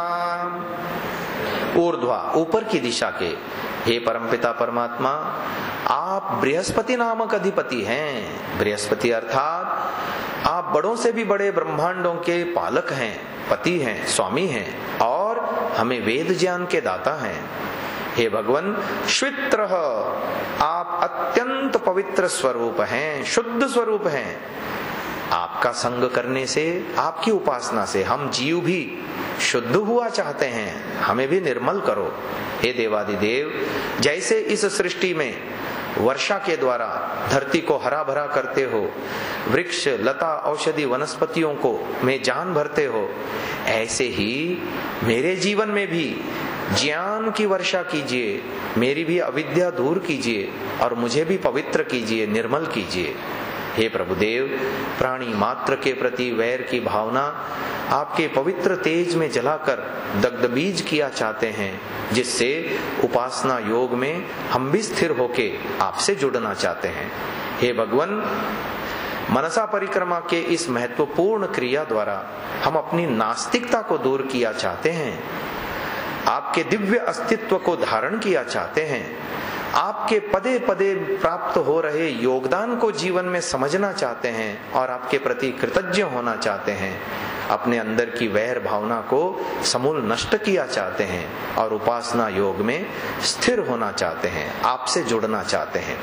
ऊर्ध्वा ऊपर की दिशा के हे परमपिता परमात्मा, आप बृहस्पति नामक अधिपति हैं। बृहस्पति अर्थात आप बड़ों से भी बड़े ब्रह्मांडों के पालक हैं, पति हैं, स्वामी हैं और हमें वेद ज्ञान के दाता हैं। हे भगवान, श्वित्र आप अत्यंत पवित्र स्वरूप हैं, शुद्ध स्वरूप हैं। आपका संग करने से, आपकी उपासना से हम जीव भी शुद्ध हुआ चाहते हैं, हमें भी निर्मल करो। हे देवादिदेव, जैसे इस सृष्टि में वर्षा के द्वारा धरती को हरा भरा करते हो, वृक्ष लता औषधि वनस्पतियों को में जान भरते हो, ऐसे ही मेरे जीवन में भी ज्ञान की वर्षा कीजिए, मेरी भी अविद्या दूर कीजिए और मुझे भी पवित्र कीजिए, निर्मल कीजिए। हे प्रभुदेव, प्राणी मात्र के प्रति वैर की भावना आपके पवित्र तेज में जलाकर दग्ध बीज किया चाहते हैं, जिससे उपासना योग में हम भी स्थिर होके आपसे जुड़ना चाहते हैं। हे भगवान, मनसा परिक्रमा के इस महत्वपूर्ण क्रिया द्वारा हम अपनी नास्तिकता को दूर किया चाहते हैं, आपके दिव्य अस्तित्व को धारण किया चाहते हैं, आपके पदे पदे प्राप्त हो रहे योगदान को जीवन में समझना चाहते हैं और आपके प्रति कृतज्ञ होना चाहते हैं, अपने अंदर की वैर भावना को समूल नष्ट किया चाहते हैं और उपासना योग में स्थिर होना चाहते हैं, आपसे जुड़ना चाहते हैं।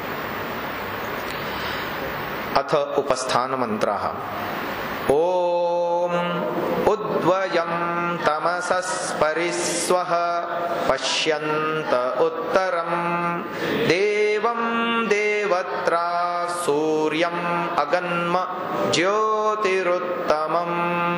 अथ उपस्थान मंत्रः। ओम उद्वयं तमसस्परिस्वः पश्यन्त उत्तरं देवं देवत्रा सूर्यं अगन्म ज्योतिरुत्तमम्।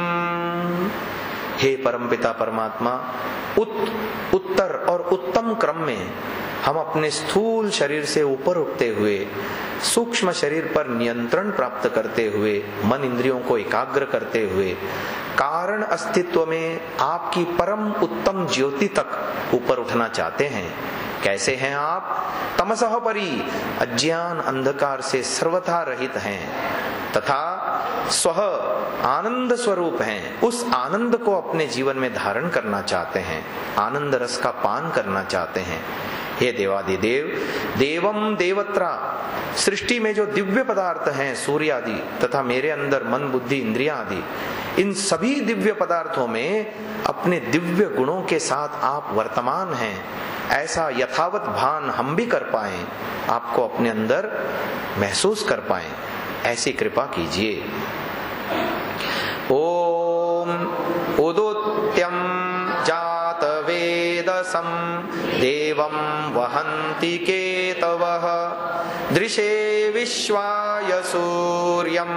हे परमपिता परमात्मा, उत उत्तर और उत्तम क्रम में हम अपने स्थूल शरीर से ऊपर उठते हुए सूक्ष्म शरीर पर नियंत्रण प्राप्त करते हुए, मन इंद्रियों को एकाग्र करते हुए कारण अस्तित्व में आपकी परम उत्तम ज्योति तक ऊपर उठना चाहते हैं। कैसे हैं आप? तमसः परि, अज्ञान अंधकार से सर्वथा रहित हैं तथा स्वः आनंद स्वरूप हैं। उस आनंद को अपने जीवन में धारण करना चाहते हैं, आनंद रस का पान करना चाहते हैं। हे देवादिदेव, देवम देवत्रा, सृष्टि में जो दिव्य पदार्थ हैं, सूर्य आदि तथा मेरे अंदर मन बुद्धि इंद्रियां आदि, इन सभी दिव्य पदार्थों में अपने दिव्य गुणों के साथ आप वर्तमान हैं, ऐसा यथावत भान हम भी कर पाएं, आपको अपने अंदर महसूस कर पाएं, ऐसी कृपा कीजिए। ओम उदोत्यम जात वेदसं देवं वहन्ति केतवः दृशे विश्वाय सूर्यम्।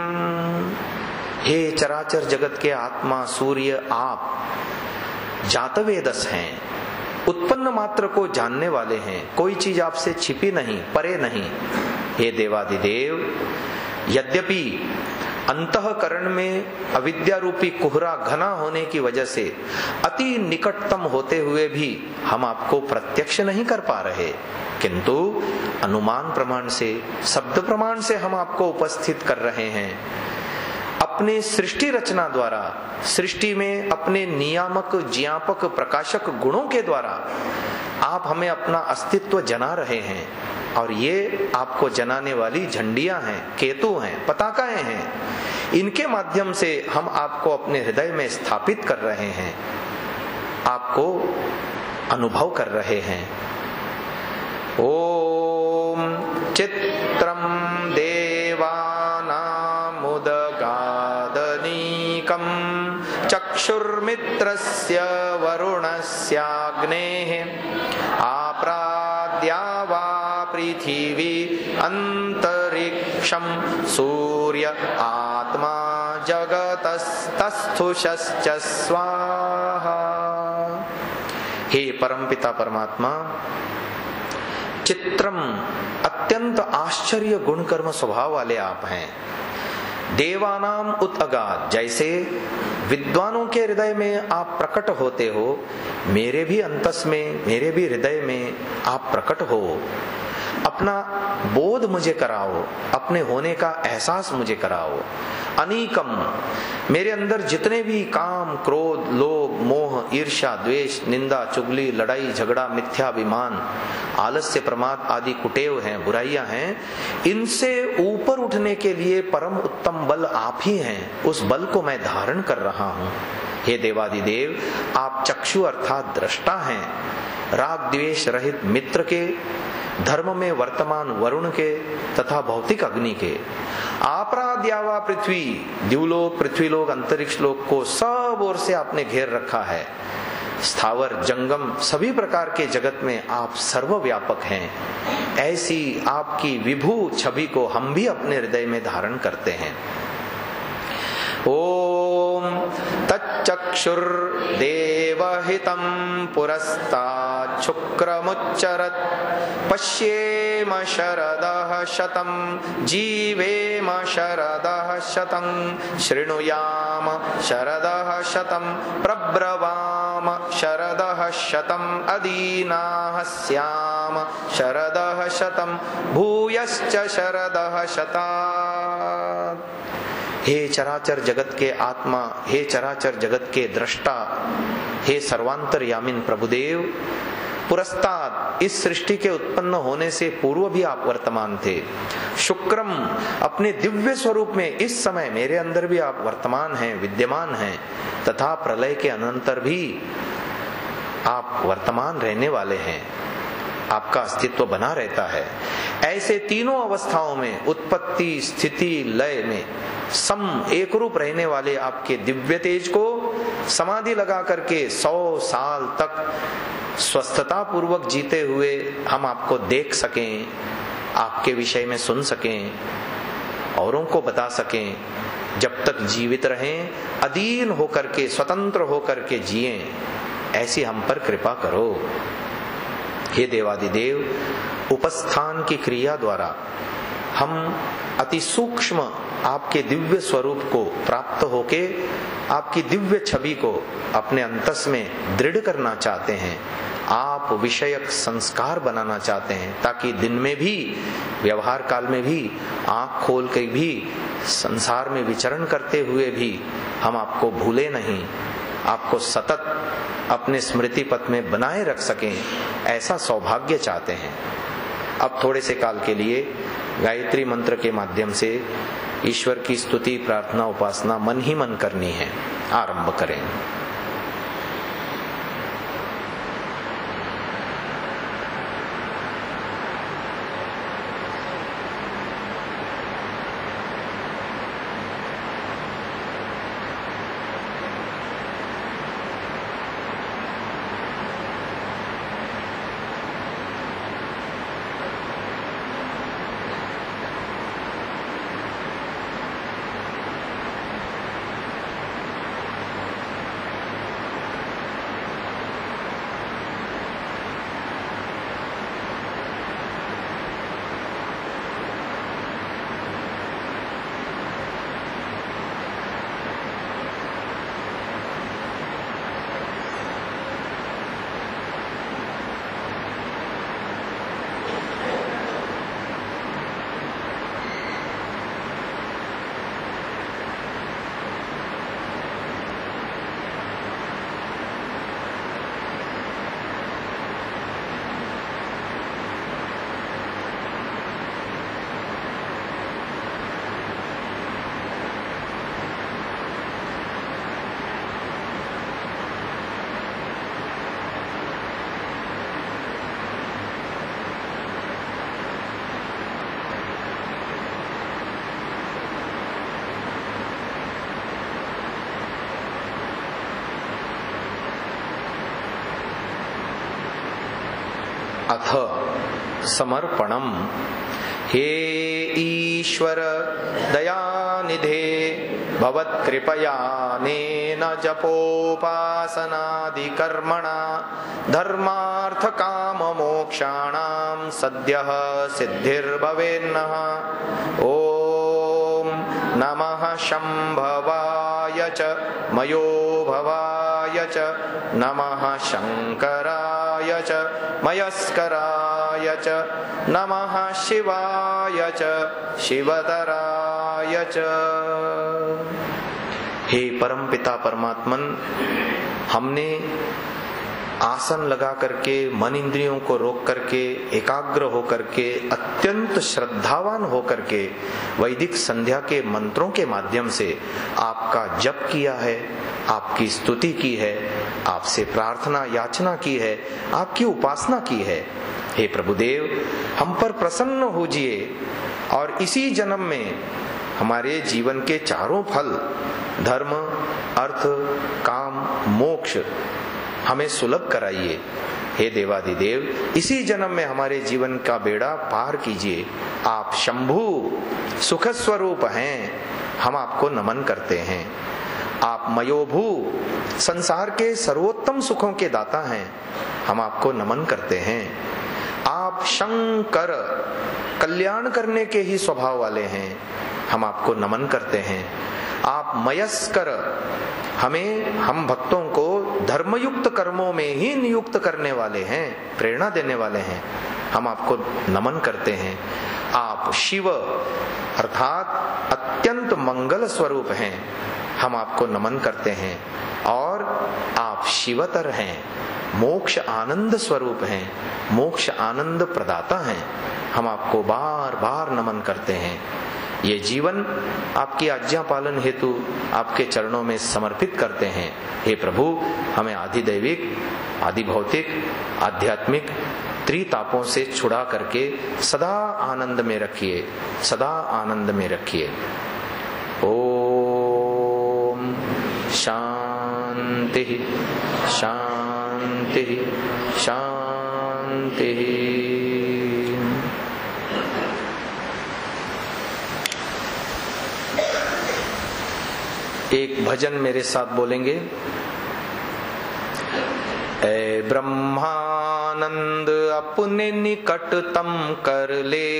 हे चराचर जगत के आत्मा सूर्य, आप जातवेदस हैं, उत्पन्न मात्र को जानने वाले हैं, कोई चीज आपसे छिपी नहीं, परे नहीं। हे देवादिदेव, यद्यपि अंतःकरण में अविद्या रूपी कोहरा घना होने की वजह से अति निकटतम होते हुए भी हम आपको प्रत्यक्ष नहीं कर पा रहे, किंतु अनुमान प्रमाण से, शब्द प्रमाण से हम आपको उपस्थित कर रहे हैं। अपने सृष्टि रचना द्वारा, सृष्टि में अपने नियामक, ज्ञापक, प्रकाशक गुणों के द्वारा आप हमें अपना अस्तित्व जना रहे हैं और ये आपको जनाने वाली झंडियां हैं, केतु हैं, पताकाएं हैं। इनके माध्यम से हम आपको अपने हृदय में स्थापित कर रहे हैं, आपको अनुभव कर रहे हैं। ओम चित्रम देवानामुदगादनीकं चक्षुर्मित्रस्य वरुणस्याग्नेः आप्राद्या वा पृथिवी अंतरिक्षं सूर्य आत्मा जगतस्तस्थुषश्च स्वाहा। हे परमपिता परमात्मा, चित्रम अत्यंत आश्चर्य गुण कर्म स्वभाव वाले आप हैं। देवानाम उत अगाध, जैसे विद्वानों के हृदय में आप प्रकट होते हो, मेरे भी अंतस में, मेरे भी हृदय में आप प्रकट हो। अपना बोध मुझे कराओ, अपने होने का एहसास मुझे कराओ। अनीकम, मेरे अंदर जितने भी काम, क्रोध, लोभ, मोह, ईर्ष्या, द्वेष, निंदा, चुगली, लड़ाई, झगड़ा, मिथ्याभिमान, आलस्य, प्रमाद आदि कुटेव हैं, बुराइयां हैं, इनसे ऊपर उठने के लिए परम उत्तम बल आप ही हैं। उस बल को मैं धारण कर रहा हूं। हे देवादिदेव, आप चक्षु अर्थात दृष्टा हैं, राग द्वेष रहित मित्र के, धर्म में वर्तमान वरुण के तथा भौतिक अग्नि के। आपराद्यावा पृथ्वी, द्युलोक, पृथ्वीलोक, अंतरिक्ष लोक को सब ओर से आपने घेर रखा है। स्थावर जंगम सभी प्रकार के जगत में आप सर्वव्यापक हैं। ऐसी आपकी विभू छवि को हम भी अपने हृदय में धारण करते हैं। ओम तच्चक्षुर्देवहितं पुरस्तात् शुक्रमुच्चरत् पश्येम शरदः शतं जीवेम शरदः शतं शृणुयाम शरदः शतं प्रब्रवाम शरदः शतं अदीनाः स्याम शरदः शतं भूयश्च शरदः शतात्। हे चराचर जगत के आत्मा, हे चराचर जगत के दृष्टा, हे सर्वांतरयामिन प्रभुदेव, पुरस्ताद, इस सृष्टि के उत्पन्न होने से पूर्व भी आप वर्तमान थे। शुक्रम, अपने दिव्य स्वरूप में इस समय मेरे अंदर भी आप वर्तमान हैं, विद्यमान हैं, तथा प्रलय के अनंतर भी आप वर्तमान रहने वाले हैं। आपका अस्तित्व बना रहता है। ऐसे तीनों अवस्थाओं में, उत्पत्ति, स्थिति, लय में सम एक रूप रहने वाले आपके दिव्य तेज को समाधि लगा करके सौ साल तक स्वस्थता पूर्वक जीते हुए हम आपको देख सकें, आपके विषय में सुन सकें, औरों को बता सकें, जब तक जीवित रहें, अधीन होकर के, स्वतंत्र होकर के जिएं, ऐसी हम पर कृपा करो। हे देवादिदेव, उपस्थान की क्रिया द्वारा हम अति सूक्ष्म आपके दिव्य स्वरूप को प्राप्त होके आपकी दिव्य छवि को अपने अंतस में दृढ़ करना चाहते हैं। आप विषयक संस्कार बनाना चाहते हैं, ताकि दिन में भी, व्यवहार काल में भी, आंख खोल के भी, संसार में विचरण करते हुए भी हम आपको भूले नहीं, आपको सतत अपने स्मृति पथ में बनाए रख सकें, ऐसा सौभाग्य चाहते हैं। अब थोड़े से काल के लिए गायत्री मंत्र के माध्यम से ईश्वर की स्तुति, प्रार्थना, उपासना मन ही मन करनी है। आरंभ करें। अथ समर्पणम। हे ईश्वर दयानिधे भवत्कृपयानेन जपोपासनादिकर्मणा धर्मार्थ काम मोक्षाणां सद्यः सिद्धिर्भवेन्नः। ओम नमः शंभवाय च मयोभवाय च नमः शंकराय च मयस्कराय च नमः शिवाय च शिवतराय च। हे परमपिता परमात्मन, हमने आसन लगा करके मन इंद्रियों को रोक करके एकाग्र होकर के अत्यंत श्रद्धावान होकर के वैदिक संध्या के मंत्रों के माध्यम से आपका जप किया है, आपकी स्तुति की है, आपसे प्रार्थना याचना की है, आपकी उपासना की है। हे प्रभुदेव, हम पर प्रसन्न होजिए और इसी जन्म में हमारे जीवन के चारों फल धर्म, अर्थ, काम, मोक्ष हमें सुलभ कराइए। हे देवादिदेव, इसी जन्म में हमारे जीवन का बेड़ा पार कीजिए। आप शंभु सुख स्वरूप हैं, हम आपको नमन करते हैं। आप मयोभू संसार के सर्वोत्तम सुखों के दाता हैं, हम आपको नमन करते हैं। आप शंकर कल्याण करने के ही स्वभाव वाले हैं, हम आपको नमन करते हैं। आप मयस्कर हमें हम भक्तों को धर्मयुक्त कर्मों में ही नियुक्त करने वाले हैं, प्रेरणा देने वाले हैं, हम आपको नमन करते हैं। आप शिव अर्थात अत्यंत मंगल स्वरूप हैं, हम आपको नमन करते हैं। और आप शिवतर हैं, मोक्ष आनंद स्वरूप हैं, मोक्ष आनंद प्रदाता हैं, हम आपको बार बार नमन करते हैं। ये जीवन आपकी आज्ञा पालन हेतु आपके चरणों में समर्पित करते हैं। हे प्रभु, हमें आदि दैविक, आदि भौतिक, आध्यात्मिक त्रितापों से छुड़ा करके सदा आनंद में रखिए, सदा आनंद में रखिए। ओम शांति शांति शांति। एक भजन मेरे साथ बोलेंगे। ऐ ब्रह्मानंद अपने निकटतम कर ले,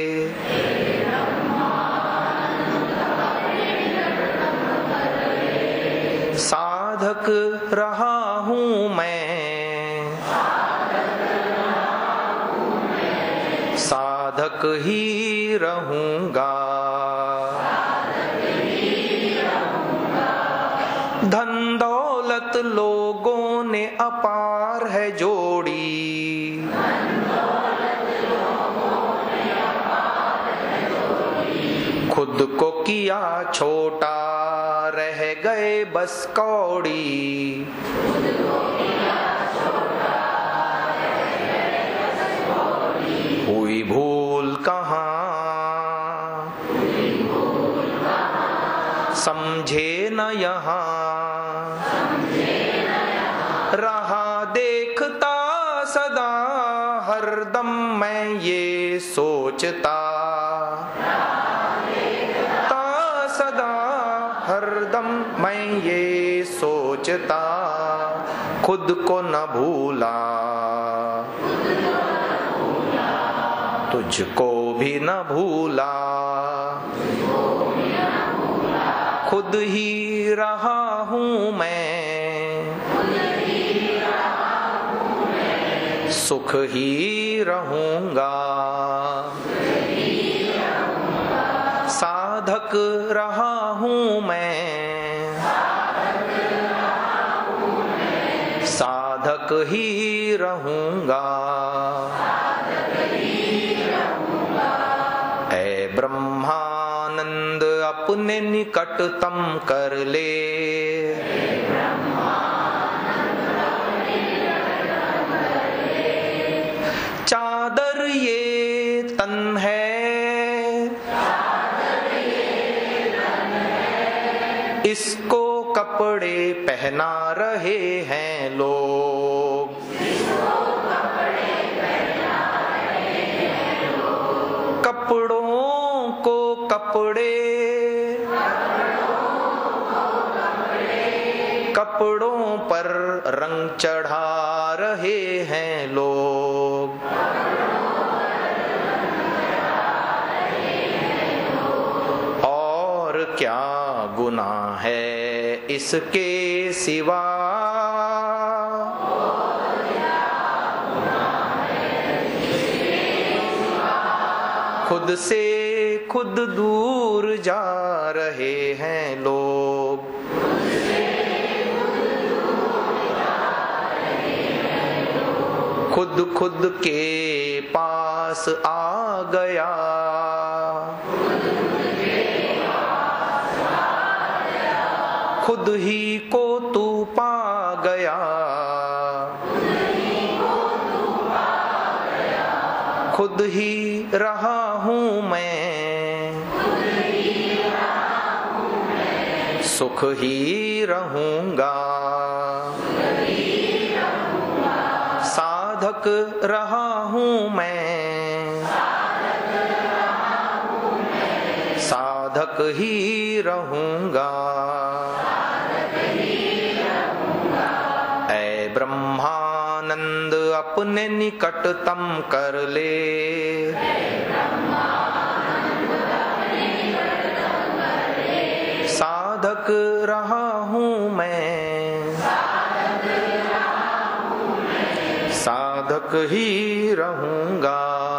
साधक रहा हूँ मैं, साधक ही रहूंगा, धन दौलत लोगों ने अपार है जोड़ी, खुद को किया छोटा रह गए बस कौड़ी, हुई भूल कहाँ समझे न यहाँ, रहा देखता सदा हरदम मैं ये सोचता, ता सदा हरदम मैं ये सोचता, खुद को न भूला तुझको भी न भूला, खुद ही रहा हूँ मैं, सुख ही रहूंगा, साधक रहा हूँ मैं, साधक ही रहूंगा। ऐ ब्रह्मानंद अपने निकटतम कर ले, चादर ये तन है, इसको कपड़े पहना रहे हैं लोग, कपड़ों पर रंग चढ़ा रहे हैं लोग। और क्या गुनाह है इसके सिवा, खुद से खुद दूर जा रहे हैं लोग। खुद खुद के पास आ गया, खुद ही को तू पा गया। खुद ही रहा हूँ मैं, सुख ही रहूंगा। साधक रहा हूँ मैं, साधक ही रहूंगा। ऐ ब्रह्मानंद अपने निकटतम कर ले, साधक रहा हूँ मैं, साधक ही रहूंगा।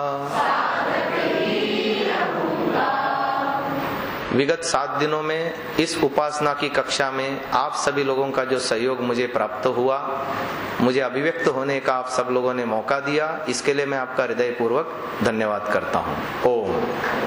विगत सात दिनों में इस उपासना की कक्षा में आप सभी लोगों का जो सहयोग मुझे प्राप्त हुआ, मुझे अभिव्यक्त होने का आप सब लोगों ने मौका दिया, इसके लिए मैं आपका हृदयपूर्वक धन्यवाद करता हूँ। ओम।